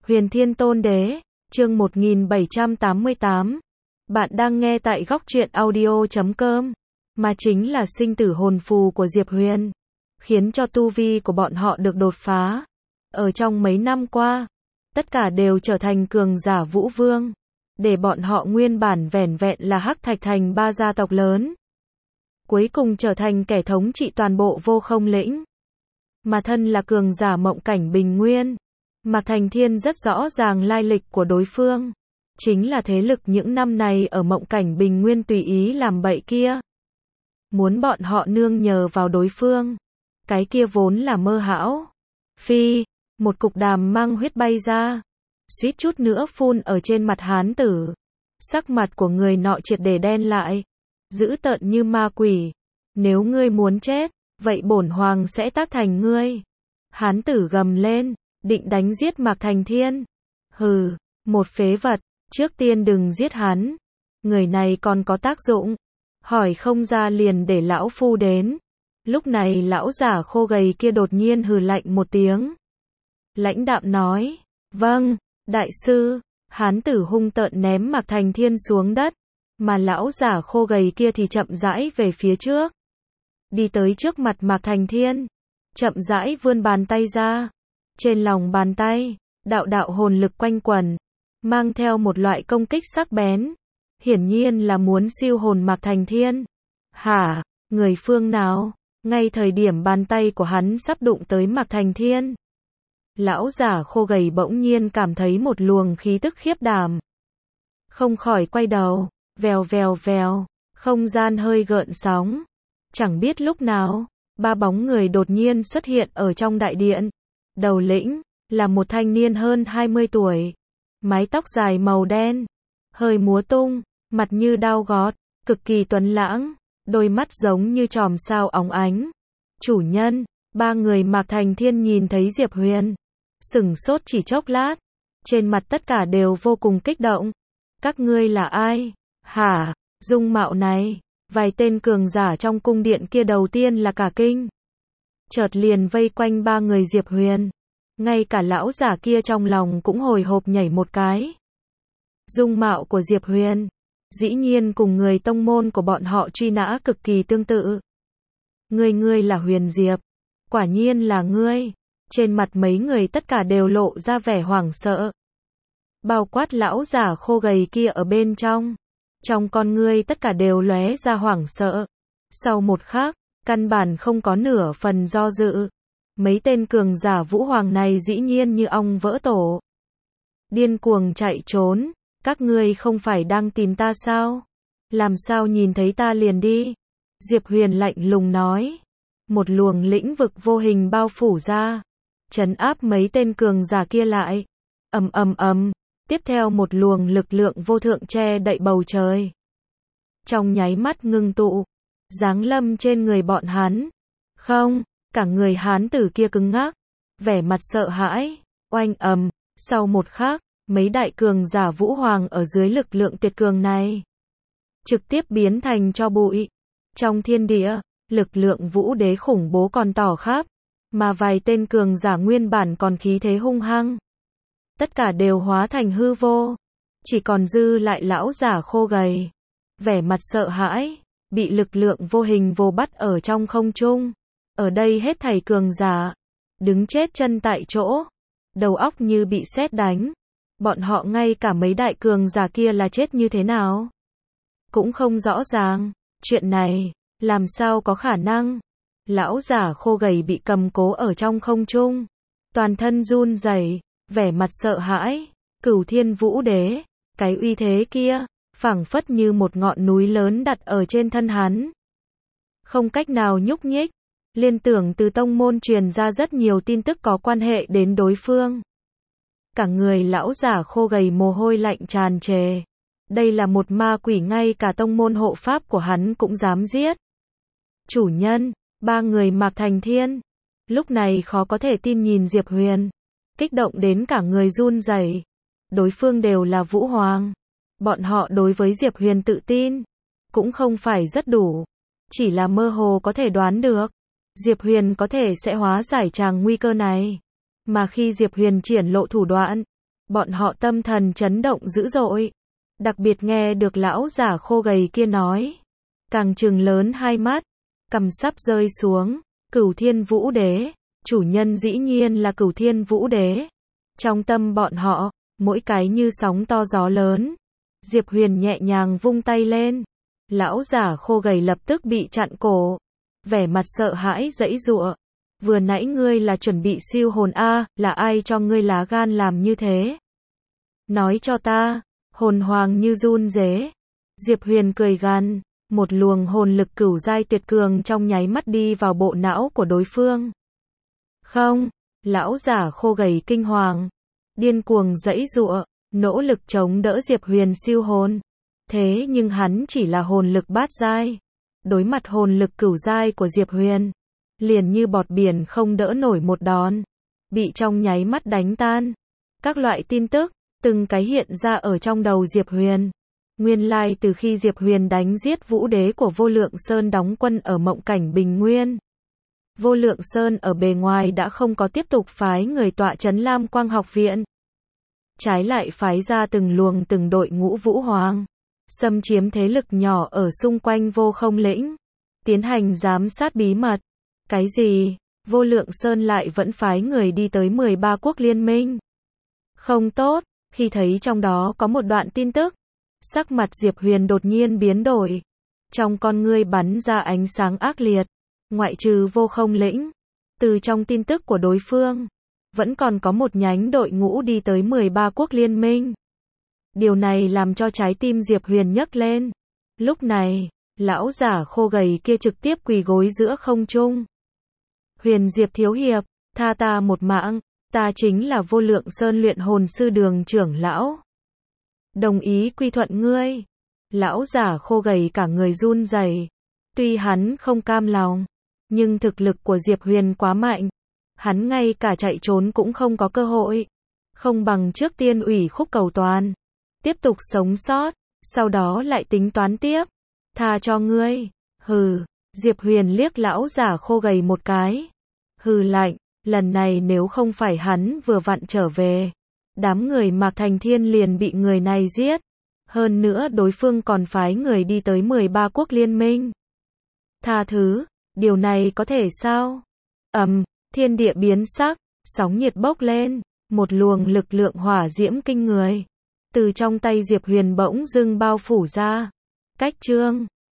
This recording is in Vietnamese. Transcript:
Huyền Thiên Tôn Đế, chương 1788. Bạn đang nghe tại góc truyện audio.com, mà chính là sinh tử hồn phù của Diệp Huyền, khiến cho tu vi của bọn họ được đột phá. Ở trong mấy năm qua, tất cả đều trở thành cường giả vũ vương, để bọn họ nguyên bản vẻn vẹn là Hắc Thạch Thành ba gia tộc lớn, cuối cùng trở thành kẻ thống trị toàn bộ Vô Không lĩnh. Mà thân là cường giả mộng cảnh bình nguyên, Mạc Thành Thiên rất rõ ràng lai lịch của đối phương, chính là thế lực những năm này ở mộng cảnh bình nguyên tùy ý làm bậy kia. Muốn bọn họ nương nhờ vào đối phương, cái kia vốn là mơ hão. Phi, một cục đàm mang huyết bay ra, suýt chút nữa phun ở trên mặt hán tử. Sắc mặt của người nọ triệt để đen lại, dữ tợn như ma quỷ. Nếu ngươi muốn chết, vậy bổn hoàng sẽ tác thành ngươi. Hán tử gầm lên, định đánh giết Mạc Thành Thiên. Hừ, một phế vật, trước tiên đừng giết hắn. Người này còn có tác dụng. Hỏi không ra liền để lão phu đến. Lúc này lão giả khô gầy kia đột nhiên hừ lạnh một tiếng. Lãnh đạm nói, vâng, đại sư. Hán tử hung tợn ném Mạc Thành Thiên xuống đất, mà lão giả khô gầy kia thì chậm rãi về phía trước. Đi tới trước mặt Mạc Thành Thiên, chậm rãi vươn bàn tay ra. Trên lòng bàn tay, đạo đạo hồn lực quanh quẩn, mang theo một loại công kích sắc bén. Hiển nhiên là muốn siêu hồn Mạc Thành Thiên. Hả, người phương nào? Ngay thời điểm bàn tay của hắn sắp đụng tới Mạc Thành Thiên, lão giả khô gầy bỗng nhiên cảm thấy một luồng khí tức khiếp đảm. Không khỏi quay đầu, vèo vèo vèo, không gian hơi gợn sóng. Chẳng biết lúc nào, ba bóng người đột nhiên xuất hiện ở trong đại điện. Đầu lĩnh, là một thanh niên hơn 20 tuổi. Mái tóc dài màu đen, hơi múa tung, mặt như đao gót, cực kỳ tuấn lãng, đôi mắt giống như chòm sao óng ánh. Chủ nhân, ba người Mạc Thành Thiên nhìn thấy Diệp Huyền, sửng sốt chỉ chốc lát, trên mặt tất cả đều vô cùng kích động. Các ngươi là ai? Hả, dung mạo này, vài tên cường giả trong cung điện kia đầu tiên là cả kinh. Chợt liền vây quanh ba người Diệp Huyền. Ngay cả lão giả kia trong lòng cũng hồi hộp nhảy một cái. Dung mạo của Diệp Huyền, dĩ nhiên cùng người tông môn của bọn họ truy nã cực kỳ tương tự. Ngươi là Huyền Diệp, quả nhiên là ngươi. Trên mặt mấy người tất cả đều lộ ra vẻ hoảng sợ. Bao quát lão giả khô gầy kia ở bên trong. Trong con ngươi tất cả đều lóe ra hoảng sợ. Sau một khắc, căn bản không có nửa phần do dự. Mấy tên cường giả vũ hoàng này dĩ nhiên như ong vỡ tổ. Điên cuồng chạy trốn. Các ngươi không phải đang tìm ta sao? Làm sao nhìn thấy ta liền đi? Diệp Huyền lạnh lùng nói. Một luồng lĩnh vực vô hình bao phủ ra, trấn áp mấy tên cường giả kia lại. Ầm ầm ầm, tiếp theo một luồng lực lượng vô thượng che đậy bầu trời. Trong nháy mắt ngưng tụ, giáng lâm trên người bọn hắn. Không, cả người hán tử kia cứng ngắc, vẻ mặt sợ hãi. Oanh ầm, sau một khắc, mấy đại cường giả vũ hoàng ở dưới lực lượng tuyệt cường này trực tiếp biến thành tro bụi. Trong thiên địa, lực lượng vũ đế khủng bố còn tỏ khắp, mà vài tên cường giả nguyên bản còn khí thế hung hăng, tất cả đều hóa thành hư vô. Chỉ còn dư lại lão giả khô gầy, vẻ mặt sợ hãi, bị lực lượng vô hình vồ bắt ở trong không trung. Ở đây hết thảy cường giả đứng chết chân tại chỗ, đầu óc như bị sét đánh. Bọn họ ngay cả mấy đại cường giả kia là chết như thế nào cũng không rõ ràng. Chuyện này làm sao có khả năng? Lão giả khô gầy bị cầm cố ở trong không trung, toàn thân run rẩy, vẻ mặt sợ hãi. Cửu Thiên Vũ Đế, cái uy thế kia, phảng phất như một ngọn núi lớn đặt ở trên thân hắn, không cách nào nhúc nhích. Liên tưởng từ tông môn truyền ra rất nhiều tin tức có quan hệ đến đối phương. Cả người lão giả khô gầy mồ hôi lạnh tràn trề. Đây là một ma quỷ, ngay cả tông môn hộ pháp của hắn cũng dám giết. Chủ nhân, ba người Mạc Thành Thiên lúc này khó có thể tin nhìn Diệp Huyền, kích động đến cả người run rẩy. Đối phương đều là vũ hoàng, bọn họ đối với Diệp Huyền tự tin cũng không phải rất đủ, chỉ là mơ hồ có thể đoán được Diệp Huyền có thể sẽ hóa giải tràng nguy cơ này. Mà khi Diệp Huyền triển lộ thủ đoạn, Bọn họ tâm thần chấn động dữ dội. Đặc biệt nghe được lão giả khô gầy kia nói. Càng trừng lớn hai mắt, cằm sắp rơi xuống. Cửu Thiên Vũ Đế, chủ nhân dĩ nhiên là Cửu Thiên Vũ Đế. Trong tâm bọn họ, mỗi cái như sóng to gió lớn. Diệp Huyền nhẹ nhàng vung tay lên. Lão giả khô gầy lập tức bị chặn cổ. Vẻ mặt sợ hãi giãy giụa. Vừa nãy ngươi là chuẩn bị siêu hồn a, là ai cho ngươi lá gan làm như thế? Nói cho ta, hồn hoàng như run rế. Diệp Huyền cười gằn, một luồng hồn lực cửu giai tuyệt cường trong nháy mắt đi vào bộ não của đối phương. Không, lão giả khô gầy kinh hoàng, điên cuồng giãy giụa, nỗ lực chống đỡ Diệp Huyền siêu hồn. Thế nhưng hắn chỉ là hồn lực bát giai. Đối mặt hồn lực cửu giai của Diệp Huyền, liền như bọt biển không đỡ nổi một đòn, bị trong nháy mắt đánh tan. Các loại tin tức, từng cái hiện ra ở trong đầu Diệp Huyền. Nguyên lai từ khi Diệp Huyền đánh giết Vũ Đế của Vô Lượng Sơn đóng quân ở Mộng Cảnh Bình Nguyên, Vô Lượng Sơn ở bề ngoài đã không có tiếp tục phái người tọa trấn Lam Quang học viện. Trái lại phái ra từng luồng từng đội ngũ vũ hoàng, xâm chiếm thế lực nhỏ ở xung quanh Vô Không lĩnh, tiến hành giám sát bí mật. Cái gì? Vô Lượng Sơn lại vẫn phái người đi tới 13 quốc liên minh. Không tốt, khi thấy trong đó có một đoạn tin tức, sắc mặt Diệp Huyền đột nhiên biến đổi. Trong con ngươi bắn ra ánh sáng ác liệt. Ngoại trừ Vô Không lĩnh, từ trong tin tức của đối phương, vẫn còn có một nhánh đội ngũ đi tới 13 quốc liên minh. Điều này làm cho trái tim Diệp Huyền nhấc lên. Lúc này, lão giả khô gầy kia trực tiếp quỳ gối giữa không trung. Huyền Diệp thiếu hiệp, tha ta một mạng, ta chính là Vô Lượng Sơn luyện hồn sư Đường trưởng lão. Đồng ý quy thuận ngươi. Lão giả khô gầy cả người run rẩy. Tuy hắn không cam lòng, nhưng thực lực của Diệp Huyền quá mạnh. Hắn ngay cả chạy trốn cũng không có cơ hội. Không bằng trước tiên ủy khúc cầu toàn. Tiếp tục sống sót, sau đó lại tính toán tiếp. Tha cho ngươi. Hừ, Diệp Huyền liếc lão giả khô gầy một cái. Hừ lạnh, lần này nếu không phải hắn vừa vặn trở về, đám người Mạc Thành Thiên liền bị người này giết. Hơn nữa đối phương còn phái người đi tới 13 quốc liên minh. Tha thứ, điều này có thể sao? Thiên địa biến sắc, sóng nhiệt bốc lên, một luồng lực lượng hỏa diễm kinh người từ trong tay Diệp Huyền bỗng dưng bao phủ ra. Cách chương